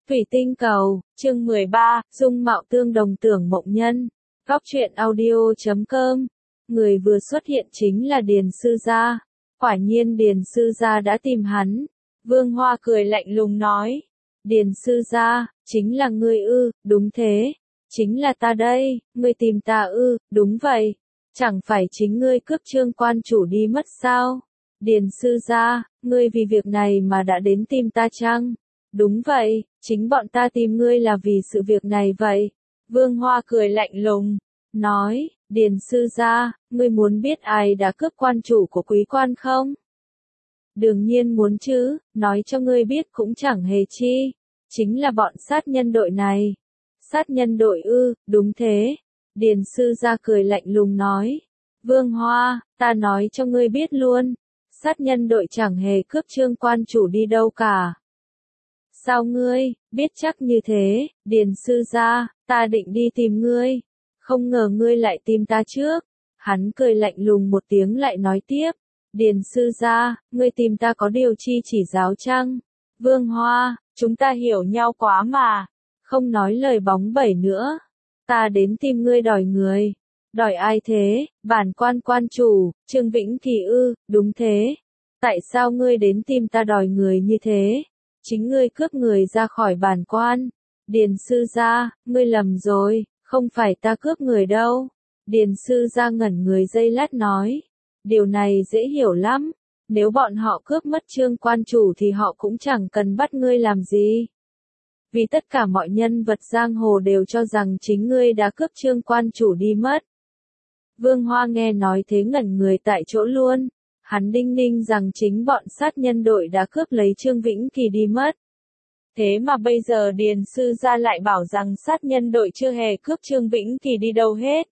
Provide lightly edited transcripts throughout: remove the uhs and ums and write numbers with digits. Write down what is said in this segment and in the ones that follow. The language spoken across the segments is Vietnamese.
Thủy tinh cầu, chương 13, dung mạo tương đồng tưởng mộng nhân. Góc truyện audio.com. Người vừa xuất hiện chính là Điền Sư Gia. Quả nhiên Điền Sư Gia đã tìm hắn. Vương Hoa cười lạnh lùng nói. Điền Sư Gia, chính là ngươi ư? Đúng thế. Chính là ta đây, ngươi tìm ta ư? Đúng vậy. Chẳng phải chính ngươi cướp Trương quan chủ đi mất sao? Điền Sư Gia, ngươi vì việc này mà đã đến tìm ta chăng? Đúng vậy, chính bọn ta tìm ngươi là vì sự việc này vậy. Vương Hoa cười lạnh lùng, nói, Điền Sư Gia, ngươi muốn biết ai đã cướp quan chủ của quý quan không? Đương nhiên muốn chứ, nói cho ngươi biết cũng chẳng hề chi. Chính là bọn sát nhân đội này. Sát nhân đội ư? Đúng thế. Điền Sư Gia cười lạnh lùng nói. Vương Hoa, ta nói cho ngươi biết luôn. Sát nhân đội chẳng hề cướp Trương quan chủ đi đâu cả. Sao ngươi, biết chắc như thế? Điền Sư Gia, ta định đi tìm ngươi. Không ngờ ngươi lại tìm ta trước. Hắn cười lạnh lùng một tiếng lại nói tiếp. Điền Sư Gia, ngươi tìm ta có điều chi chỉ giáo chăng? Vương Hoa, chúng ta hiểu nhau quá mà. Không nói lời bóng bẩy nữa. Ta đến tìm ngươi đòi người. Đòi ai thế? Bản quan chủ, Trương Vĩnh Kỳ ư? Đúng thế. Tại sao ngươi đến tìm ta đòi người như thế? Chính ngươi cướp người ra khỏi bản quan. Điền Sư Gia, ngươi lầm rồi, không phải ta cướp người đâu. Điền Sư Gia ngẩn người giây lát nói. Điều này dễ hiểu lắm. Nếu bọn họ cướp mất Trương quan chủ thì họ cũng chẳng cần bắt ngươi làm gì. Vì tất cả mọi nhân vật giang hồ đều cho rằng chính ngươi đã cướp Trương quan chủ đi mất. Vương Hoa nghe nói thế ngẩn người tại chỗ luôn. Hắn đinh ninh rằng chính bọn sát nhân đội đã cướp lấy Trương Vĩnh Kỳ đi mất. Thế mà bây giờ Điền Sư Gia lại bảo rằng sát nhân đội chưa hề cướp Trương Vĩnh Kỳ đi đâu hết.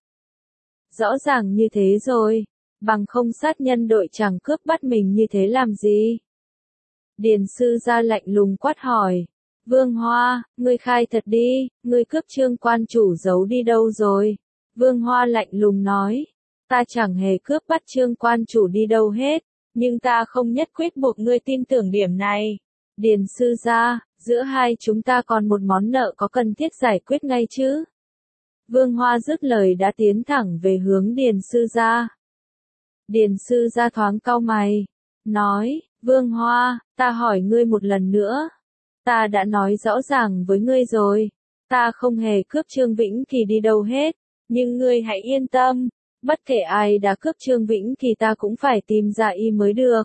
Rõ ràng như thế rồi, bằng không sát nhân đội chẳng cướp bắt mình như thế làm gì. Điền Sư Gia lạnh lùng quát hỏi. Vương Hoa, ngươi khai thật đi, ngươi cướp Trương quan chủ giấu đi đâu rồi? Vương Hoa lạnh lùng nói. Ta chẳng hề cướp bắt Trương quan chủ đi đâu hết, nhưng ta không nhất quyết buộc ngươi tin tưởng điểm này. Điền Sư Gia, giữa hai chúng ta còn một món nợ có cần thiết giải quyết ngay chứ? Vương Hoa dứt lời đã tiến thẳng về hướng Điền Sư Gia. Điền Sư Gia thoáng cau mày, nói, Vương Hoa, ta hỏi ngươi một lần nữa. Ta đã nói rõ ràng với ngươi rồi, ta không hề cướp Trương Vĩnh Kỳ đi đâu hết, nhưng ngươi hãy yên tâm. Bất kể ai đã cướp Trương Vĩnh thì ta cũng phải tìm ra y mới được.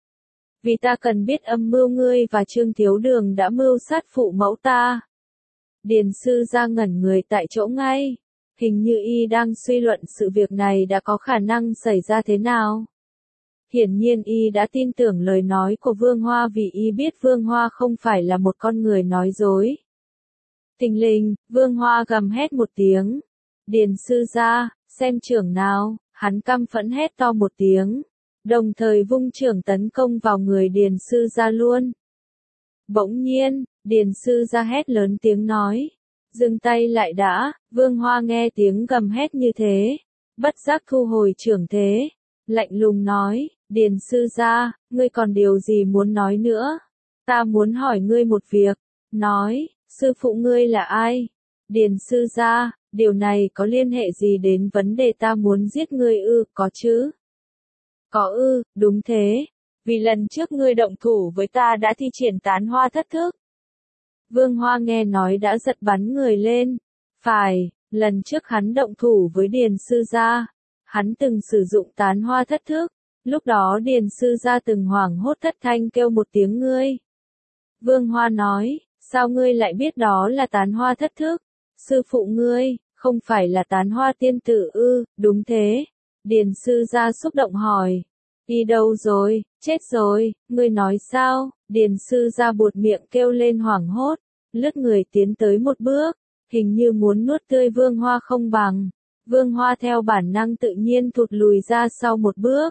Vì ta cần biết âm mưu ngươi và Trương Thiếu Đường đã mưu sát phụ mẫu ta. Điền Sư Gia ngẩn người tại chỗ ngay. Hình như y đang suy luận sự việc này đã có khả năng xảy ra thế nào. Hiển nhiên y đã tin tưởng lời nói của Vương Hoa vì y biết Vương Hoa không phải là một con người nói dối. Thình lình, Vương Hoa gầm hét một tiếng. Điền Sư Gia, xem trưởng nào, hắn căm phẫn hét to một tiếng, đồng thời vung trưởng tấn công vào người Điền Sư Gia luôn. Bỗng nhiên, Điền Sư Gia hét lớn tiếng nói, dừng tay lại đã. Vương Hoa nghe tiếng gầm hét như thế, bất giác thu hồi trưởng thế, lạnh lùng nói, Điền Sư Gia, ngươi còn điều gì muốn nói nữa? Ta muốn hỏi ngươi một việc. Nói, sư phụ ngươi là ai? Điền Sư Gia, điều này có liên hệ gì đến vấn đề ta muốn giết ngươi ư? Có chứ? Có ư? Đúng thế. Vì lần trước ngươi động thủ với ta đã thi triển tán hoa thất thức. Vương Hoa nghe nói đã giật bắn người lên. Phải, lần trước hắn động thủ với Điền Sư Gia, hắn từng sử dụng tán hoa thất thức. Lúc đó Điền Sư Gia từng hoảng hốt thất thanh kêu một tiếng ngươi. Vương Hoa nói, sao ngươi lại biết đó là tán hoa thất thức? Sư phụ ngươi, không phải là tán hoa tiên tử ư? Đúng thế. Điền Sư Gia xúc động hỏi. Đi đâu rồi? Chết rồi, ngươi nói sao? Điền Sư Gia buột miệng kêu lên hoảng hốt, lướt người tiến tới một bước, hình như muốn nuốt tươi Vương Hoa không bằng. Vương Hoa theo bản năng tự nhiên thụt lùi ra sau một bước.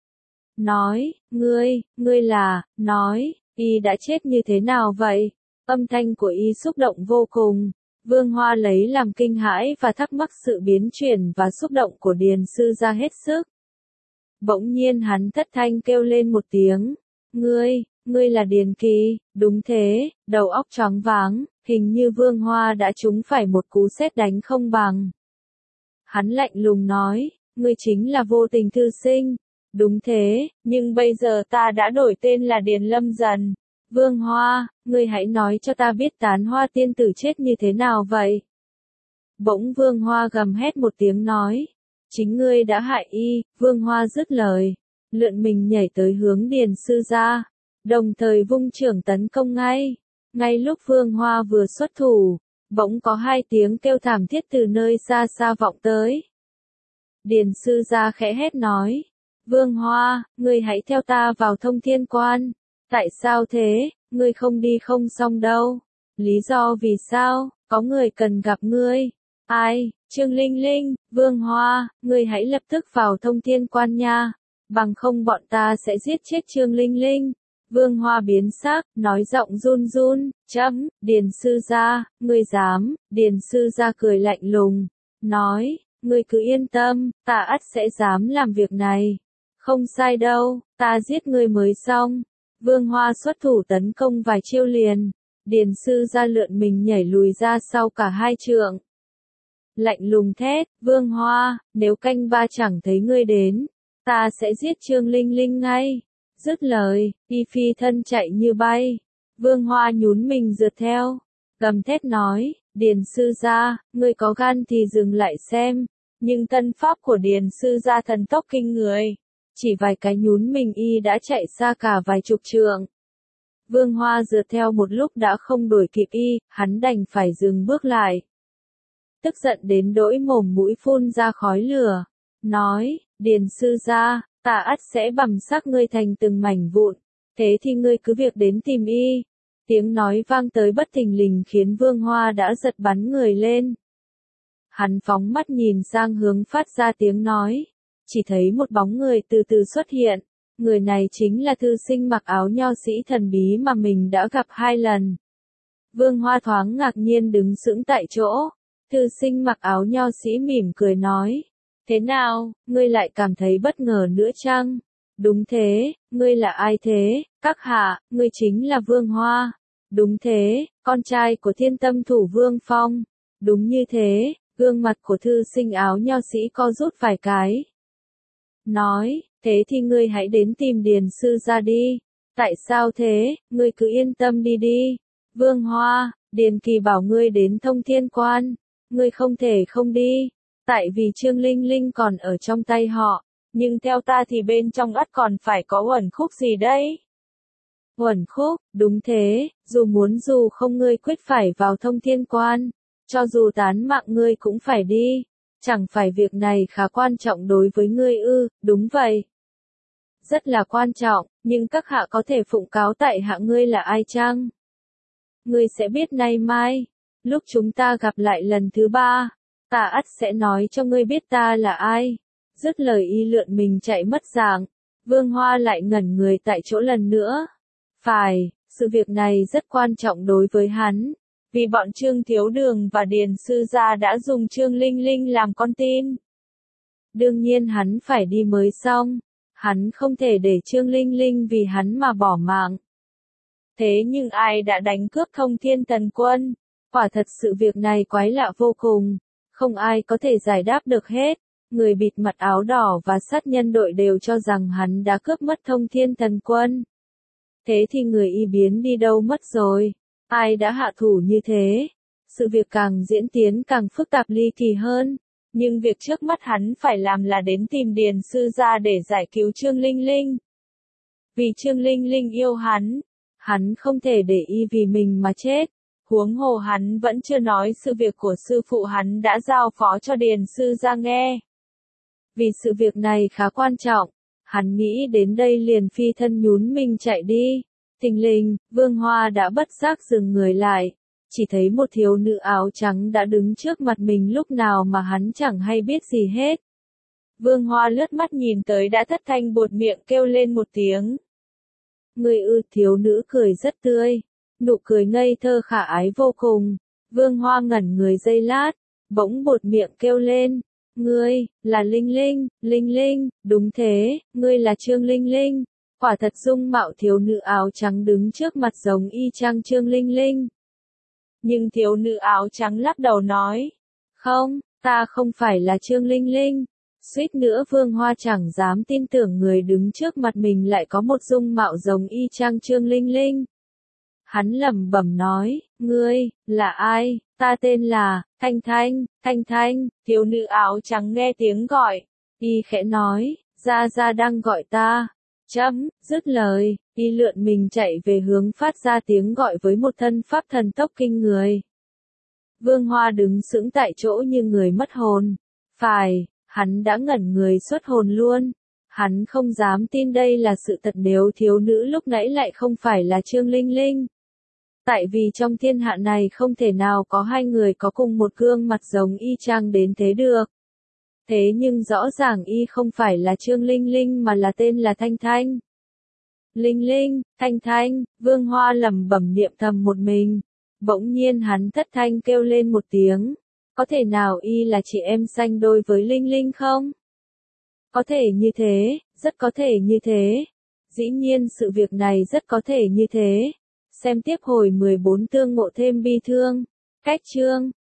Nói, ngươi là, nói, y đã chết như thế nào vậy? Âm thanh của y xúc động vô cùng. Vương Hoa lấy làm kinh hãi và thắc mắc sự biến chuyển và xúc động của Điền Sư Gia hết sức. Bỗng nhiên hắn thất thanh kêu lên một tiếng. ngươi là Điền Kỳ, đúng thế, đầu óc choáng váng, hình như Vương Hoa đã trúng phải một cú sét đánh không bằng. Hắn lạnh lùng nói, ngươi chính là Vô Tình thư sinh. Đúng thế, nhưng bây giờ ta đã đổi tên là Điền Lâm Dần. Vương Hoa, ngươi hãy nói cho ta biết Tán Hoa tiên tử chết như thế nào vậy? Bỗng Vương Hoa gầm hét một tiếng nói, chính ngươi đã hại y. Vương Hoa dứt lời, lượn mình nhảy tới hướng Điền sư gia, đồng thời vung chưởng tấn công ngay. Ngay lúc Vương Hoa vừa xuất thủ, bỗng có hai tiếng kêu thảm thiết từ nơi xa xa vọng tới. Điền sư gia khẽ hét nói, Vương Hoa, ngươi hãy theo ta vào Thông Thiên Quan. Tại sao thế, ngươi không đi không xong đâu. Lý do vì sao, có người cần gặp ngươi. Ai, Trương Linh Linh, Vương Hoa, ngươi hãy lập tức vào Thông Thiên Quan nha. Bằng không bọn ta sẽ giết chết Trương Linh Linh. Vương Hoa biến sắc, nói giọng run run, Điền sư gia, ngươi dám. Điền sư gia cười lạnh lùng, nói, ngươi cứ yên tâm, ta ắt sẽ dám làm việc này. Không sai đâu, ta giết ngươi mới xong. Vương Hoa xuất thủ tấn công vài chiêu liền, Điền sư gia lượn mình nhảy lùi ra sau cả hai trượng. Lạnh lùng thét, Vương Hoa, nếu canh ba chẳng thấy ngươi đến, ta sẽ giết Trương Linh Linh ngay. Dứt lời, y phi thân chạy như bay. Vương Hoa nhún mình rượt theo, gầm thét nói, Điền sư gia, ngươi có gan thì dừng lại xem. Nhưng tân pháp của Điền sư gia thần tốc kinh người. Chỉ vài cái nhún mình y đã chạy xa cả vài chục trượng. Vương Hoa rượt theo một lúc đã không đuổi kịp y, hắn đành phải dừng bước lại. Tức giận đến đỗi mồm mũi phun ra khói lửa, nói, Điền sư gia, ta ắt sẽ bằm xác ngươi thành từng mảnh vụn, thế thì ngươi cứ việc đến tìm y. Tiếng nói vang tới bất thình lình khiến Vương Hoa đã giật bắn người lên. Hắn phóng mắt nhìn sang hướng phát ra tiếng nói, chỉ thấy một bóng người từ từ xuất hiện. Người này chính là thư sinh mặc áo nho sĩ thần bí mà mình đã gặp 2 lần. Vương Hoa thoáng ngạc nhiên đứng sững tại chỗ. Thư sinh mặc áo nho sĩ mỉm cười nói, thế nào, ngươi lại cảm thấy bất ngờ nữa chăng? Đúng thế, ngươi là ai thế? Các hạ, ngươi chính là Vương Hoa. Đúng thế, con trai của Thiên Tâm thủ Vương Phong. Đúng như thế, gương mặt của thư sinh áo nho sĩ co rút vài cái. Nói, thế thì ngươi hãy đến tìm Điền sư gia đi. Tại sao thế, ngươi cứ yên tâm đi đi. Vương Hoa, Điền Kỳ bảo ngươi đến Thông Thiên Quan. Ngươi không thể không đi. Tại vì Trương Linh Linh còn ở trong tay họ. Nhưng theo ta thì bên trong ắt còn phải có uẩn khúc gì đấy. Uẩn khúc, đúng thế, dù muốn dù không ngươi quyết phải vào Thông Thiên Quan. Cho dù tán mạng ngươi cũng phải đi. Chẳng phải việc này khá quan trọng đối với ngươi ư? Đúng vậy. Rất là quan trọng, nhưng các hạ có thể phụng cáo tại hạ ngươi là ai chăng? Ngươi sẽ biết nay mai. Lúc chúng ta gặp lại lần thứ 3, ta ắt sẽ nói cho ngươi biết ta là ai. Dứt lời y lượn mình chạy mất dạng. Vương Hoa lại ngẩn người tại chỗ lần nữa. Phải, sự việc này rất quan trọng đối với hắn. Vì bọn Trương Thiếu Đường và Điền sư gia đã dùng Trương Linh Linh làm con tin. Đương nhiên hắn phải đi mới xong. Hắn không thể để Trương Linh Linh vì hắn mà bỏ mạng. Thế nhưng ai đã đánh cướp Thông Thiên Thần Quân? Quả thật sự việc này quái lạ vô cùng. Không ai có thể giải đáp được hết. Người bịt mặt áo đỏ và sát nhân đội đều cho rằng hắn đã cướp mất Thông Thiên Thần Quân. Thế thì người y biến đi đâu mất rồi? Ai đã hạ thủ như thế? Sự việc càng diễn tiến càng phức tạp ly kỳ hơn. Nhưng việc trước mắt hắn phải làm là đến tìm Điền sư gia để giải cứu Trương Linh Linh. Vì Trương Linh Linh yêu hắn không thể để y vì mình mà chết. Huống hồ hắn vẫn chưa nói sự việc của sư phụ hắn đã giao phó cho Điền sư gia nghe. Vì sự việc này khá quan trọng, hắn nghĩ đến đây liền phi thân nhún mình chạy đi. Thình lình, Vương Hoa đã bất giác dừng người lại. Chỉ thấy một thiếu nữ áo trắng đã đứng trước mặt mình lúc nào mà hắn chẳng hay biết gì hết. Vương Hoa lướt mắt nhìn tới đã thất thanh buột miệng kêu lên một tiếng. Người ư? Thiếu nữ cười rất tươi. Nụ cười ngây thơ khả ái vô cùng. Vương Hoa ngẩn người giây lát, bỗng buột miệng kêu lên. Ngươi, là Linh Linh, Linh Linh, đúng thế, ngươi là Trương Linh Linh. Quả thật dung mạo thiếu nữ áo trắng đứng trước mặt giống y chang Trương Linh Linh. Nhưng thiếu nữ áo trắng lắc đầu nói, không, ta không phải là Trương Linh Linh. Suýt nữa Vương Hoa chẳng dám tin tưởng người đứng trước mặt mình lại có một dung mạo giống y chang Trương Linh Linh. Hắn lẩm bẩm nói, ngươi, là ai? Ta tên là, Thanh Thanh, Thanh Thanh. Thiếu nữ áo trắng nghe tiếng gọi, y khẽ nói, Gia Gia đang gọi ta. Dứt lời, y lượn mình chạy về hướng phát ra tiếng gọi với một thân pháp thần tốc kinh người. Vương Hoa đứng sững tại chỗ như người mất hồn. Phải, hắn đã ngẩn người xuất hồn luôn. Hắn không dám tin đây là sự thật nếu thiếu nữ lúc nãy lại không phải là Trương Linh Linh. Tại vì trong thiên hạ này không thể nào có hai người có cùng một gương mặt giống y chang đến thế được. Thế nhưng rõ ràng y không phải là Trương Linh Linh mà là tên là Thanh Thanh. Linh Linh, Thanh Thanh, Vương Hoa lẩm bẩm niệm thầm một mình. Bỗng nhiên hắn thất thanh kêu lên một tiếng. Có thể nào y là chị em sanh đôi với Linh Linh không? Có thể như thế, rất có thể như thế. Dĩ nhiên sự việc này rất có thể như thế. Xem tiếp hồi 14 tương ngộ thêm bi thương. Cách chương